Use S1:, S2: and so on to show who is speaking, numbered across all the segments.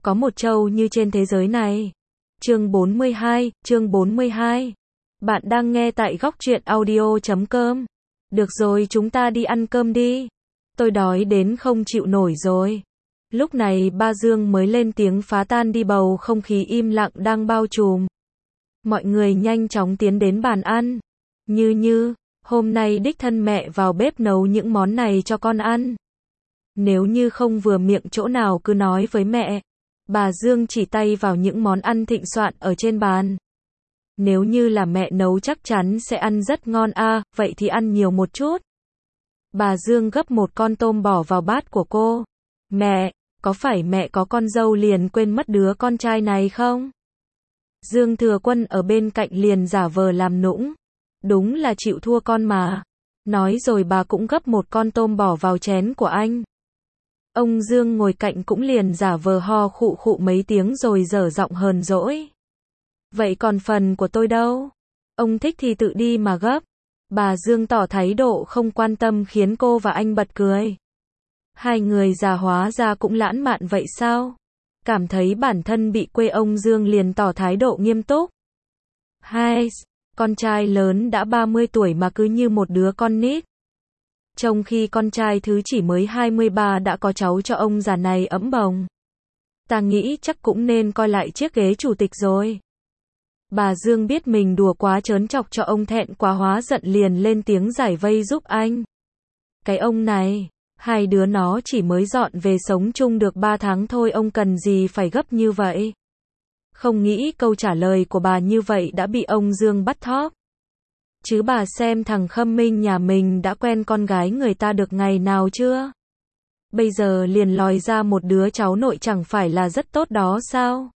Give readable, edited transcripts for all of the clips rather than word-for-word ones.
S1: có một trâu như trên thế giới này. Chương 42. Bạn đang nghe tại góc truyện audio.com. Được rồi, chúng ta đi ăn cơm đi. Tôi đói đến không chịu nổi rồi. Lúc này ba Dương mới lên tiếng phá tan đi bầu không khí im lặng đang bao trùm. Mọi người nhanh chóng tiến đến bàn ăn. Như, hôm nay đích thân mẹ vào bếp nấu những món này cho con ăn. Nếu như không vừa miệng chỗ nào cứ nói với mẹ. Bà Dương chỉ tay vào những món ăn thịnh soạn ở trên bàn. Nếu như là mẹ nấu chắc chắn sẽ ăn rất ngon vậy thì ăn nhiều một chút. Bà Dương gấp một con tôm bỏ vào bát của cô. Mẹ, có phải mẹ có con dâu liền quên mất đứa con trai này không? Dương Thừa Quân ở bên cạnh liền giả vờ làm nũng. Đúng là chịu thua con mà. Nói rồi bà cũng gấp một con tôm bỏ vào chén của anh. Ông Dương ngồi cạnh cũng liền giả vờ ho khụ khụ mấy tiếng rồi dở giọng hờn dỗi. Vậy còn phần của tôi đâu? Ông thích thì tự đi mà gấp. Bà Dương tỏ thái độ không quan tâm khiến cô và anh bật cười. Hai người già hóa ra cũng lãng mạn vậy sao? Cảm thấy bản thân bị quê, ông Dương liền tỏ thái độ nghiêm túc. Hai, con trai lớn đã 30 tuổi mà cứ như một đứa con nít. Trong khi con trai thứ chỉ mới 23 đã có cháu cho ông già này ấm bồng. Ta nghĩ chắc cũng nên coi lại chiếc ghế chủ tịch rồi. Bà Dương biết mình đùa quá trớn chọc cho ông thẹn quá hóa giận liền lên tiếng giải vây giúp anh. Cái ông này, hai đứa nó chỉ mới dọn về sống chung được 3 tháng thôi, ông cần gì phải gấp như vậy? Không nghĩ câu trả lời của bà như vậy đã bị ông Dương bắt thóp. Chứ bà xem thằng Khâm Minh nhà mình đã quen con gái người ta được ngày nào chưa? Bây giờ liền lòi ra một đứa cháu nội chẳng phải là rất tốt đó sao?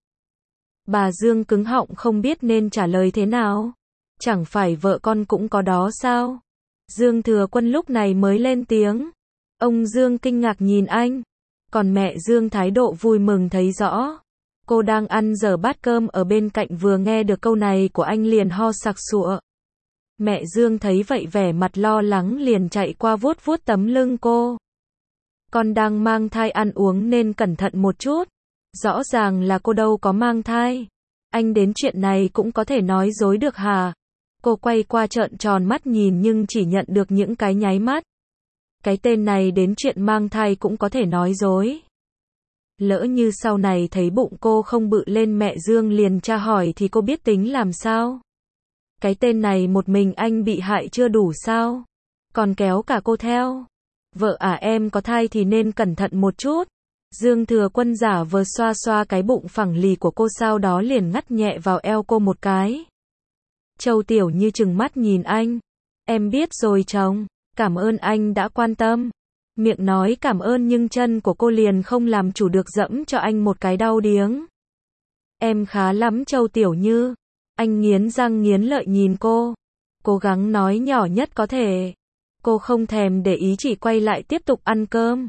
S1: Bà Dương cứng họng không biết nên trả lời thế nào. Chẳng phải vợ con cũng có đó sao? Dương Thừa Quân lúc này mới lên tiếng. Ông Dương kinh ngạc nhìn anh. Còn mẹ Dương thái độ vui mừng thấy rõ. Cô đang ăn dở bát cơm ở bên cạnh vừa nghe được câu này của anh liền ho sặc sụa. Mẹ Dương thấy vậy vẻ mặt lo lắng liền chạy qua vuốt vuốt tấm lưng cô. Con đang mang thai, ăn uống nên cẩn thận một chút. Rõ ràng là cô đâu có mang thai. Anh đến chuyện này cũng có thể nói dối được hả? Cô quay qua trợn tròn mắt nhìn nhưng chỉ nhận được những cái nháy mắt. Cái tên này đến chuyện mang thai cũng có thể nói dối. Lỡ như sau này thấy bụng cô không bự lên mẹ Dương liền tra hỏi thì cô biết tính làm sao? Cái tên này một mình anh bị hại chưa đủ sao? Còn kéo cả cô theo. Vợ em có thai thì nên cẩn thận một chút. Dương Thừa Quân giả vờ xoa xoa cái bụng phẳng lì của cô, sau đó liền ngắt nhẹ vào eo cô một cái. Châu Tiểu Như trừng mắt nhìn anh. Em biết rồi chồng, cảm ơn anh đã quan tâm. Miệng nói cảm ơn nhưng chân của cô liền không làm chủ được dẫm cho anh một cái đau điếng. Em khá lắm Châu Tiểu Như. Anh nghiến răng nghiến lợi nhìn cô. Cố gắng nói nhỏ nhất có thể. Cô không thèm để ý, chỉ quay lại tiếp tục ăn cơm.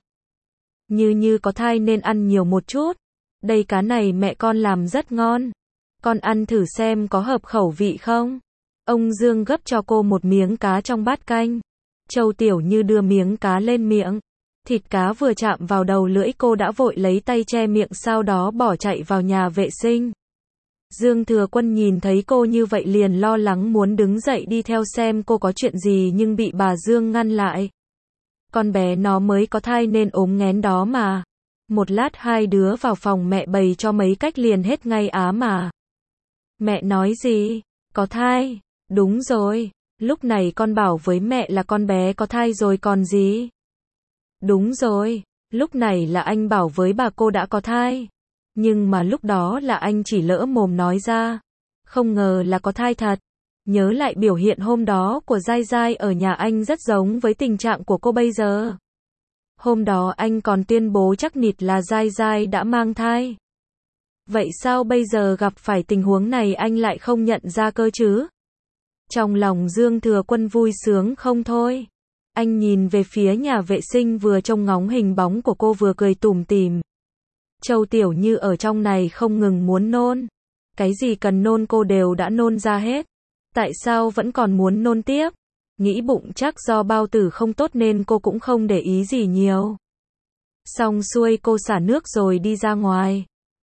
S1: Như có thai nên ăn nhiều một chút. Đây cá này mẹ con làm rất ngon. Con ăn thử xem có hợp khẩu vị không? Ông Dương gấp cho cô một miếng cá trong bát canh. Châu Tiểu Như đưa miếng cá lên miệng. Thịt cá vừa chạm vào đầu lưỡi cô đã vội lấy tay che miệng, sau đó bỏ chạy vào nhà vệ sinh. Dương Thừa Quân nhìn thấy cô như vậy liền lo lắng muốn đứng dậy đi theo xem cô có chuyện gì nhưng bị bà Dương ngăn lại. Con bé nó mới có thai nên ốm nghén đó mà. Một lát hai đứa vào phòng mẹ bày cho mấy cách liền hết ngay mà. Mẹ nói gì? Có thai? Đúng rồi. Lúc này con bảo với mẹ là con bé có thai rồi còn gì? Đúng rồi. Lúc này là anh bảo với bà cô đã có thai. Nhưng mà lúc đó là anh chỉ lỡ mồm nói ra. Không ngờ là có thai thật. Nhớ lại biểu hiện hôm đó của Giai Giai ở nhà anh rất giống với tình trạng của cô bây giờ. Hôm đó anh còn tuyên bố chắc nịch là Giai Giai đã mang thai. Vậy sao bây giờ gặp phải tình huống này anh lại không nhận ra cơ chứ? Trong lòng Dương Thừa Quân vui sướng không thôi. Anh nhìn về phía nhà vệ sinh vừa trông ngóng hình bóng của cô vừa cười tủm tỉm. Châu Tiểu Như ở trong này không ngừng muốn nôn. Cái gì cần nôn cô đều đã nôn ra hết. Tại sao vẫn còn muốn nôn tiếp? Nghĩ bụng chắc do bao tử không tốt nên cô cũng không để ý gì nhiều. Xong xuôi cô xả nước rồi đi ra ngoài.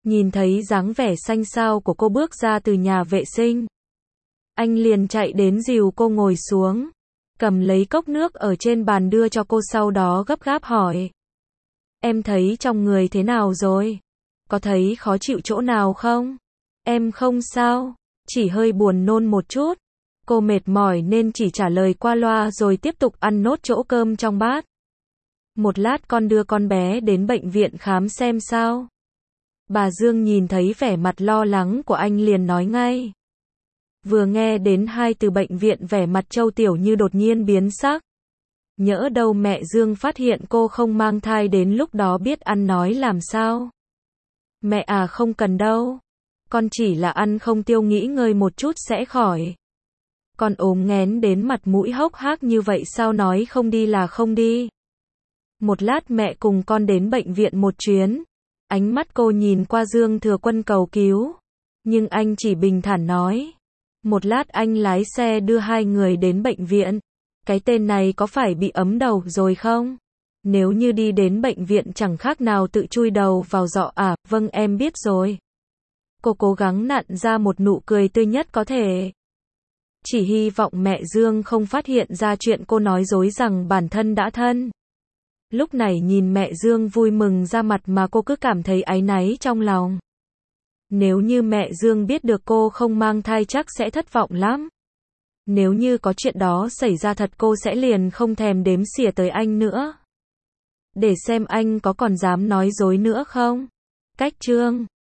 S1: Nhìn thấy dáng vẻ xanh xao của cô bước ra từ nhà vệ sinh, anh liền chạy đến dìu cô ngồi xuống, cầm lấy cốc nước ở trên bàn đưa cho cô, sau đó gấp gáp hỏi. Em thấy trong người thế nào rồi? Có thấy khó chịu chỗ nào không? Em không sao, chỉ hơi buồn nôn một chút. Cô mệt mỏi nên chỉ trả lời qua loa rồi tiếp tục ăn nốt chỗ cơm trong bát. Một lát con đưa con bé đến bệnh viện khám xem sao. Bà Dương nhìn thấy vẻ mặt lo lắng của anh liền nói ngay. Vừa nghe đến hai từ bệnh viện, vẻ mặt Châu Tiểu Như đột nhiên biến sắc. Nhỡ đâu mẹ Dương phát hiện cô không mang thai, đến lúc đó biết ăn nói làm sao. Mẹ à, không cần đâu. Con chỉ là ăn không tiêu, nghỉ ngơi một chút sẽ khỏi. Con ốm nghén đến mặt mũi hốc hác như vậy, sao nói không đi là không đi. Một lát mẹ cùng con đến bệnh viện một chuyến. Ánh mắt cô nhìn qua Dương Thừa Quân cầu cứu. Nhưng anh chỉ bình thản nói. Một lát anh lái xe đưa hai người đến bệnh viện. Cái tên này có phải bị ấm đầu rồi không? Nếu như đi đến bệnh viện chẳng khác nào tự chui đầu vào giọ à. Vâng, em biết rồi. Cô cố gắng nặn ra một nụ cười tươi nhất có thể. Chỉ hy vọng mẹ Dương không phát hiện ra chuyện cô nói dối rằng bản thân đã thân. Lúc này nhìn mẹ Dương vui mừng ra mặt mà cô cứ cảm thấy áy náy trong lòng. Nếu như mẹ Dương biết được cô không mang thai chắc sẽ thất vọng lắm. Nếu như có chuyện đó xảy ra thật, cô sẽ liền không thèm đếm xỉa tới anh nữa. Để xem anh có còn dám nói dối nữa không. Cách chương